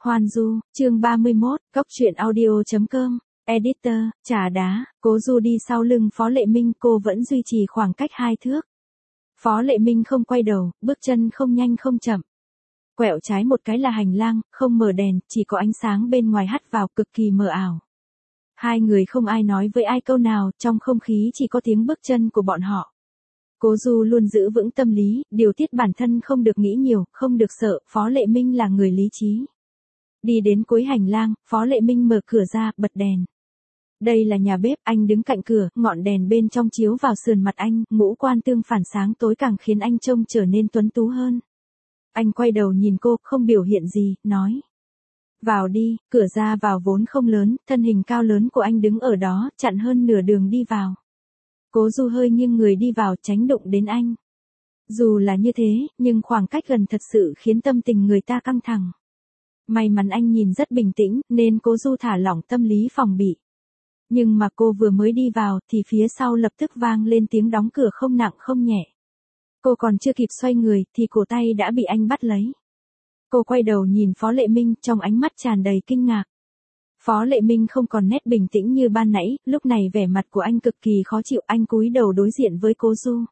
Hoan Du, chương 31, Cốc truyện audio.com, Editor, Trà Đá, Cố Du đi sau lưng Phó Lệ Minh, cô vẫn duy trì khoảng cách 2 thước. Phó Lệ Minh không quay đầu, bước chân không nhanh không chậm. Quẹo trái một cái là hành lang, không mở đèn, chỉ có ánh sáng bên ngoài hắt vào, cực kỳ mờ ảo. Hai người không ai nói với ai câu nào, trong không khí chỉ có tiếng bước chân của bọn họ. Cố Du luôn giữ vững tâm lý, điều tiết bản thân không được nghĩ nhiều, không được sợ, Phó Lệ Minh là người lý trí. Đi đến cuối hành lang, Phó Lệ Minh mở cửa ra, bật đèn. Đây là nhà bếp, anh đứng cạnh cửa, ngọn đèn bên trong chiếu vào sườn mặt anh, ngũ quan tương phản sáng tối càng khiến anh trông trở nên tuấn tú hơn. Anh quay đầu nhìn cô, không biểu hiện gì, nói. Vào đi, cửa ra vào vốn không lớn, thân hình cao lớn của anh đứng ở đó, chặn hơn nửa đường đi vào. Cố Du hơi nghiêng người đi vào, tránh đụng đến anh. Dù là như thế, nhưng khoảng cách gần thật sự khiến tâm tình người ta căng thẳng. May mắn anh nhìn rất bình tĩnh, nên Cố Du thả lỏng tâm lý phòng bị. Nhưng mà cô vừa mới đi vào, thì phía sau lập tức vang lên tiếng đóng cửa không nặng không nhẹ. Cô còn chưa kịp xoay người, thì cổ tay đã bị anh bắt lấy. Cô quay đầu nhìn Phó Lệ Minh, trong ánh mắt tràn đầy kinh ngạc. Phó Lệ Minh không còn nét bình tĩnh như ban nãy, lúc này vẻ mặt của anh cực kỳ khó chịu, anh cúi đầu đối diện với Cố Du.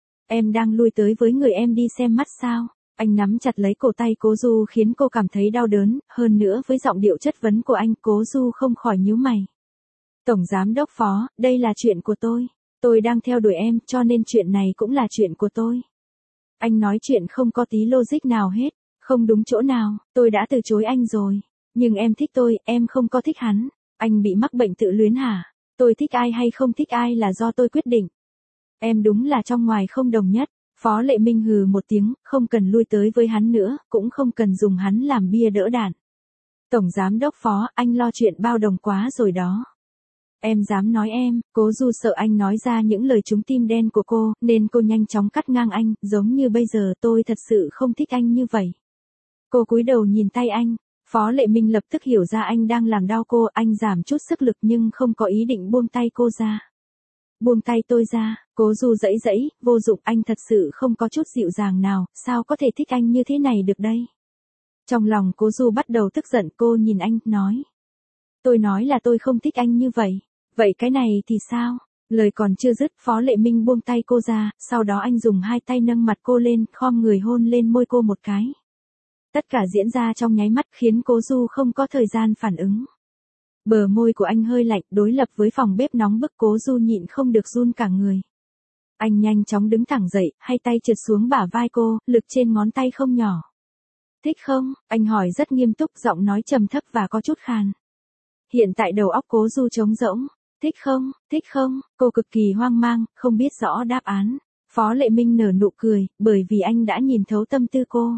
Em đang lui tới với người em đi xem mắt sao? Anh nắm chặt lấy cổ tay Cố Du khiến cô cảm thấy đau đớn, hơn nữa với giọng điệu chất vấn của anh, Cố Du không khỏi nhíu mày. Tổng giám đốc Phó, đây là chuyện của tôi. Tôi đang theo đuổi em, cho nên chuyện này cũng là chuyện của tôi. Anh nói chuyện không có tí logic nào hết, không đúng chỗ nào, tôi đã từ chối anh rồi. Nhưng em thích tôi, em không có thích hắn. Anh bị mắc bệnh tự luyến hả? Tôi thích ai hay không thích ai là do tôi quyết định. Em đúng là trong ngoài không đồng nhất. Phó Lệ Minh hừ một tiếng, không cần lui tới với hắn nữa, cũng không cần dùng hắn làm bia đỡ đạn. Tổng giám đốc Phó, anh lo chuyện bao đồng quá rồi đó. Em dám nói em, Cố Du sợ anh nói ra những lời trúng tim đen của cô, nên cô nhanh chóng cắt ngang anh, giống như bây giờ tôi thật sự không thích anh như vậy. Cô cúi đầu nhìn tay anh, Phó Lệ Minh lập tức hiểu ra anh đang làm đau cô, anh giảm chút sức lực nhưng không có ý định buông tay cô ra. Buông tay tôi ra, Cố Du giãy giãy, vô dụng, anh thật sự không có chút dịu dàng nào, sao có thể thích anh như thế này được đây. Trong lòng Cố Du bắt đầu tức giận, cô nhìn anh, nói. Tôi nói là tôi không thích anh như vậy. Vậy cái này thì sao? Lời còn chưa dứt, Phó Lệ Minh buông tay cô ra, sau đó anh dùng hai tay nâng mặt cô lên, khom người hôn lên môi cô một cái. Tất cả diễn ra trong nháy mắt khiến Cố Du không có thời gian phản ứng. Bờ môi của anh hơi lạnh, đối lập với phòng bếp nóng bức, Cố Du nhịn không được run cả người. Anh nhanh chóng đứng thẳng dậy, hai tay trượt xuống bả vai cô, lực trên ngón tay không nhỏ. Thích không? Anh hỏi rất nghiêm túc, giọng nói trầm thấp và có chút khàn. Hiện tại đầu óc Cố Du trống rỗng. Thích không? Thích không? Cô cực kỳ hoang mang, không biết rõ đáp án. Phó Lệ Minh nở nụ cười, bởi vì anh đã nhìn thấu tâm tư cô.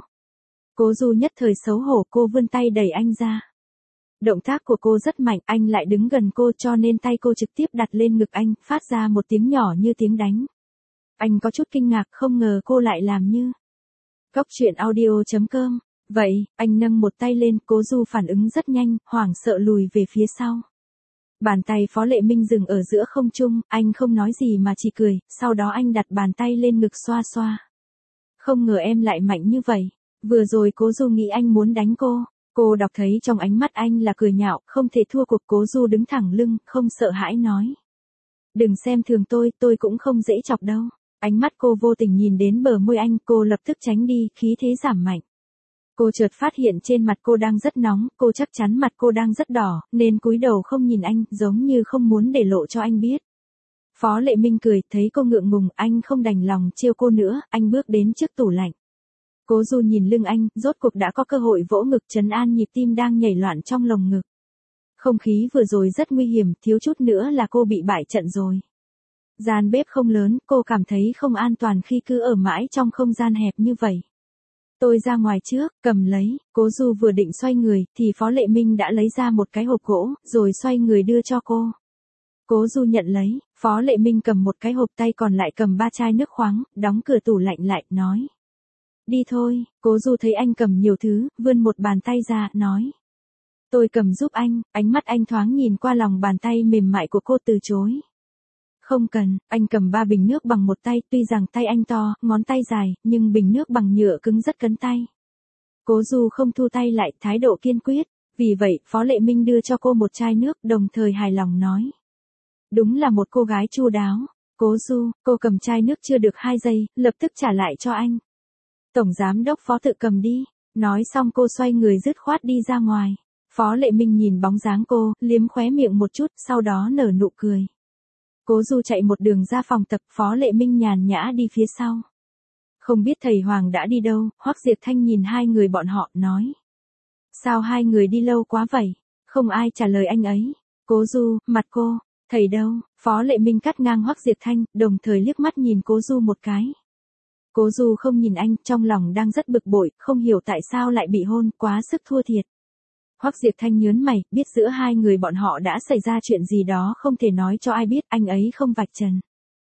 Cố Du nhất thời xấu hổ, cô vươn tay đẩy anh ra. Động tác của cô rất mạnh, anh lại đứng gần cô cho nên tay cô trực tiếp đặt lên ngực anh, phát ra một tiếng nhỏ như tiếng đánh. Anh có chút kinh ngạc, không ngờ cô lại làm như. Cốc truyện audio.com. Vậy, anh nâng một tay lên, Cố Du phản ứng rất nhanh, hoảng sợ lùi về phía sau. Bàn tay Phó Lệ Minh dừng ở giữa không trung, anh không nói gì mà chỉ cười, sau đó anh đặt bàn tay lên ngực xoa xoa. Không ngờ em lại mạnh như vậy. Vừa rồi Cố Du nghĩ anh muốn đánh cô. Cô đọc thấy trong ánh mắt anh là cười nhạo, không thể thua cuộc. Cố Du đứng thẳng lưng, không sợ hãi nói. Đừng xem thường tôi cũng không dễ chọc đâu. Ánh mắt cô vô tình nhìn đến bờ môi anh, cô lập tức tránh đi, khí thế giảm mạnh. Cô chợt phát hiện trên mặt cô đang rất nóng, cô chắc chắn mặt cô đang rất đỏ, nên cúi đầu không nhìn anh, giống như không muốn để lộ cho anh biết. Phó Lệ Minh cười, thấy cô ngượng ngùng, anh không đành lòng trêu cô nữa, anh bước đến trước tủ lạnh. Cố Du nhìn lưng anh, rốt cuộc đã có cơ hội vỗ ngực trấn an nhịp tim đang nhảy loạn trong lồng ngực. Không khí vừa rồi rất nguy hiểm, thiếu chút nữa là cô bị bại trận rồi. Gian bếp không lớn, cô cảm thấy không an toàn khi cứ ở mãi trong không gian hẹp như vậy. Tôi ra ngoài trước, cầm lấy, Cố Du vừa định xoay người, thì Phó Lệ Minh đã lấy ra một cái hộp gỗ, rồi xoay người đưa cho cô. Cố Du nhận lấy, Phó Lệ Minh cầm một cái hộp, tay còn lại cầm 3 chai nước khoáng, đóng cửa tủ lạnh lại, nói. Đi thôi. Cố Du thấy anh cầm nhiều thứ, vươn một bàn tay ra, nói. Tôi cầm giúp anh, ánh mắt anh thoáng nhìn qua lòng bàn tay mềm mại của cô, từ chối. Không cần, anh cầm 3 bình nước bằng một tay, tuy rằng tay anh to, ngón tay dài, nhưng bình nước bằng nhựa cứng rất cấn tay. Cố Du không thu tay lại, thái độ kiên quyết. Vì vậy, Phó Lệ Minh đưa cho cô một chai nước, đồng thời hài lòng nói. Đúng là một cô gái chu đáo. Cố Du, cô cầm chai nước chưa được 2 giây, lập tức trả lại cho anh. Tổng giám đốc Phó tự cầm đi. Nói xong cô xoay người dứt khoát đi ra ngoài. Phó Lệ Minh nhìn bóng dáng cô, liếm khóe miệng một chút, sau đó nở nụ cười. Cố Du chạy một đường ra phòng tập, Phó Lệ Minh nhàn nhã đi phía sau. Không biết thầy Hoàng đã đi đâu, Hoắc Diệp Thanh nhìn hai người bọn họ, nói. Sao hai người đi lâu quá vậy? Không ai trả lời anh ấy. Cố Du, mặt cô, thầy đâu? Phó Lệ Minh cắt ngang Hoắc Diệp Thanh, đồng thời liếc mắt nhìn Cố Du một cái. Cố Du không nhìn anh, trong lòng đang rất bực bội, không hiểu tại sao lại bị hôn, quá sức thua thiệt. Hoắc Diệp Thanh nhớn mày, biết giữa hai người bọn họ đã xảy ra chuyện gì đó không thể nói cho ai biết, anh ấy không vạch trần.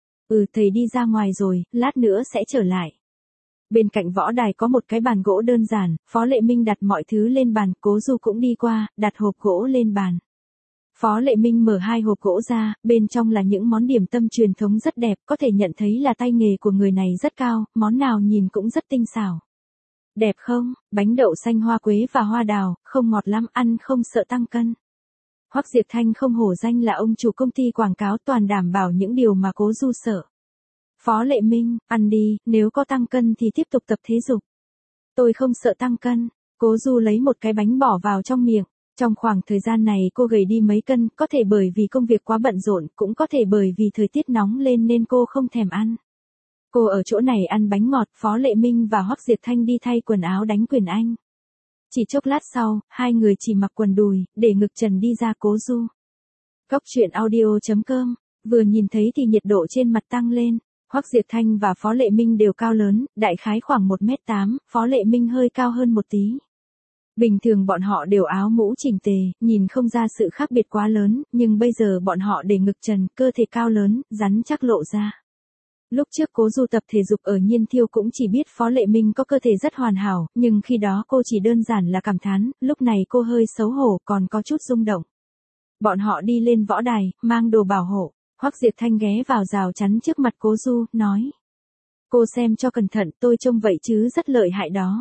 Thầy đi ra ngoài rồi, lát nữa sẽ trở lại. Bên cạnh võ đài có một cái bàn gỗ đơn giản, Phó Lệ Minh đặt mọi thứ lên bàn, Cố Du cũng đi qua, đặt hộp gỗ lên bàn. Phó Lệ Minh mở 2 hộp gỗ ra, bên trong là những món điểm tâm truyền thống rất đẹp, có thể nhận thấy là tay nghề của người này rất cao, món nào nhìn cũng rất tinh xảo. Đẹp không? Bánh đậu xanh hoa quế và hoa đào, không ngọt lắm, ăn không sợ tăng cân. Hoắc Diệp Thanh không hổ danh là ông chủ công ty quảng cáo, toàn đảm bảo những điều mà Cố Du sợ. Phó Lệ Minh, ăn đi, nếu có tăng cân thì tiếp tục tập thể dục. Tôi không sợ tăng cân. Cố Du lấy một cái bánh bỏ vào trong miệng. Trong khoảng thời gian này cô gầy đi mấy cân, có thể bởi vì công việc quá bận rộn, cũng có thể bởi vì thời tiết nóng lên nên cô không thèm ăn. Cô ở chỗ này ăn bánh ngọt, Phó Lệ Minh và Hoắc Diệp Thanh đi thay quần áo đánh quyền Anh. Chỉ chốc lát sau, hai người chỉ mặc quần đùi, để ngực trần đi ra. Cố Du. Cóc truyện audio.com, vừa nhìn thấy thì nhiệt độ trên mặt tăng lên. Hoắc Diệp Thanh và Phó Lệ Minh đều cao lớn, đại khái khoảng 1m8, Phó Lệ Minh hơi cao hơn một tí. Bình thường bọn họ đều áo mũ chỉnh tề, nhìn không ra sự khác biệt quá lớn, nhưng bây giờ bọn họ để ngực trần, cơ thể cao lớn, rắn chắc lộ ra. Lúc trước Cố Du tập thể dục ở Nhiên Thiêu cũng chỉ biết Phó Lệ Minh có cơ thể rất hoàn hảo, nhưng khi đó cô chỉ đơn giản là cảm thán, lúc này cô hơi xấu hổ còn có chút rung động. Bọn họ đi lên võ đài, mang đồ bảo hộ. Hoắc Diệp Thanh ghé vào rào chắn trước mặt Cố Du, nói. Cô xem cho cẩn thận, tôi trông vậy chứ rất lợi hại đó.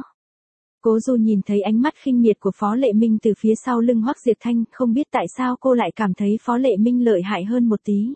Cố Du nhìn thấy ánh mắt khinh miệt của Phó Lệ Minh từ phía sau lưng Hoắc Diệp Thanh, không biết tại sao cô lại cảm thấy Phó Lệ Minh lợi hại hơn một tí.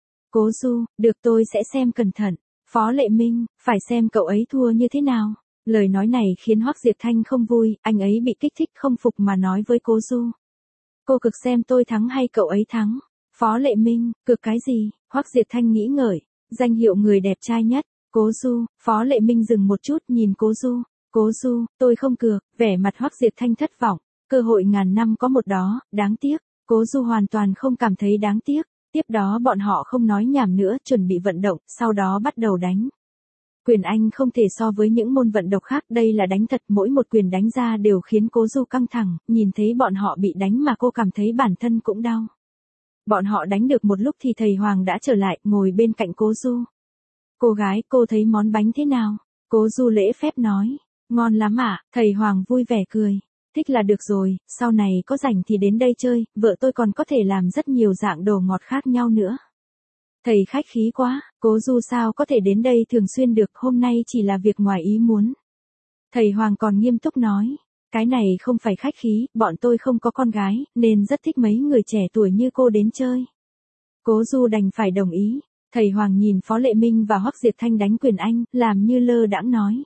Cố Du, được tôi sẽ xem cẩn thận. Phó Lệ Minh, phải xem cậu ấy thua như thế nào. Lời nói này khiến Hoắc Diệp Thanh không vui, anh ấy bị kích thích không phục mà nói với Cố Du. Cô cực xem tôi thắng hay cậu ấy thắng. Phó Lệ Minh, cực cái gì? Hoắc Diệp Thanh nghĩ ngợi, danh hiệu người đẹp trai nhất. Cố Du, Phó Lệ Minh dừng một chút nhìn Cố Du. Cố Du, tôi không cược, vẻ mặt Hoắc Diệp Thanh thất vọng. Cơ hội ngàn năm có một đó, đáng tiếc. Cố Du hoàn toàn không cảm thấy đáng tiếc. Tiếp đó bọn họ không nói nhảm nữa, chuẩn bị vận động, sau đó bắt đầu đánh. Quyền Anh không thể so với những môn vận động khác, đây là đánh thật, mỗi một quyền đánh ra đều khiến Cố Du căng thẳng, nhìn thấy bọn họ bị đánh mà cô cảm thấy bản thân cũng đau. Bọn họ đánh được một lúc thì thầy Hoàng đã trở lại, ngồi bên cạnh Cố Du. Cô gái, cô thấy món bánh thế nào? Cố Du lễ phép nói. Ngon lắm ạ, thầy Hoàng vui vẻ cười. Thích là được rồi, sau này có rảnh thì đến đây chơi, vợ tôi còn có thể làm rất nhiều dạng đồ ngọt khác nhau nữa. Thầy khách khí quá, Cố Du sao có thể đến đây thường xuyên được, hôm nay chỉ là việc ngoài ý muốn. Thầy Hoàng còn nghiêm túc nói. Cái này không phải khách khí, bọn tôi không có con gái, nên rất thích mấy người trẻ tuổi như cô đến chơi. Cố Du đành phải đồng ý. Thầy Hoàng nhìn Phó Lệ Minh và Hoắc Diệp Thanh đánh quyền Anh, làm như lơ đãng nói.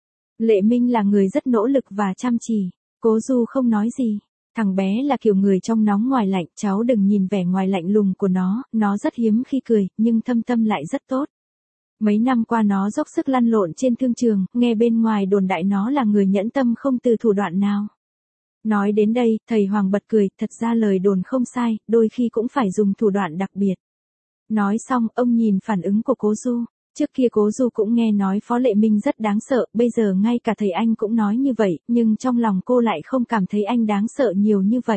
Lệ Minh là người rất nỗ lực và chăm chỉ. Cố Du không nói gì. Thằng bé là kiểu người trong nóng ngoài lạnh, cháu đừng nhìn vẻ ngoài lạnh lùng của nó rất hiếm khi cười, nhưng thâm tâm lại rất tốt. Mấy năm qua nó dốc sức lăn lộn trên thương trường, nghe bên ngoài đồn đại nó là người nhẫn tâm không từ thủ đoạn nào. Nói đến đây, thầy Hoàng bật cười, thật ra lời đồn không sai, đôi khi cũng phải dùng thủ đoạn đặc biệt. Nói xong, ông nhìn phản ứng của Cố Du. Trước kia Cố Du cũng nghe nói Phó Lệ Minh rất đáng sợ, bây giờ ngay cả thầy anh cũng nói như vậy, nhưng trong lòng cô lại không cảm thấy anh đáng sợ nhiều như vậy.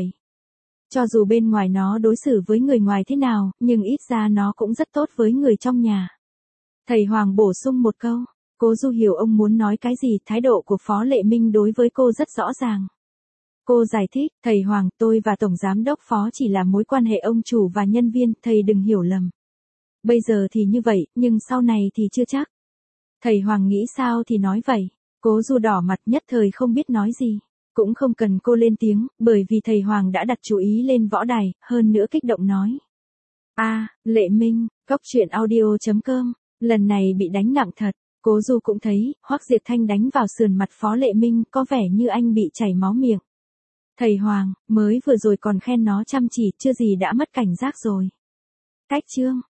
Cho dù bên ngoài nó đối xử với người ngoài thế nào, nhưng ít ra nó cũng rất tốt với người trong nhà. Thầy Hoàng bổ sung một câu. Cố Du hiểu ông muốn nói cái gì, thái độ của Phó Lệ Minh đối với cô rất rõ ràng. Cô giải thích, thầy Hoàng, tôi và Tổng Giám đốc Phó chỉ là mối quan hệ ông chủ và nhân viên, thầy đừng hiểu lầm. Bây giờ thì như vậy, nhưng sau này thì chưa chắc. Thầy Hoàng nghĩ sao thì nói vậy. Cố Du đỏ mặt nhất thời không biết nói gì. Cũng không cần cô lên tiếng, bởi vì thầy Hoàng đã đặt chú ý lên võ đài, hơn nữa kích động nói. Lệ Minh, cóc truyện audio.com, lần này bị đánh nặng thật. Cố Du cũng thấy, Hoắc Diệp Thanh đánh vào sườn mặt Phó Lệ Minh có vẻ như anh bị chảy máu miệng. Thầy Hoàng, mới vừa rồi còn khen nó chăm chỉ, chưa gì đã mất cảnh giác rồi. Cách chương.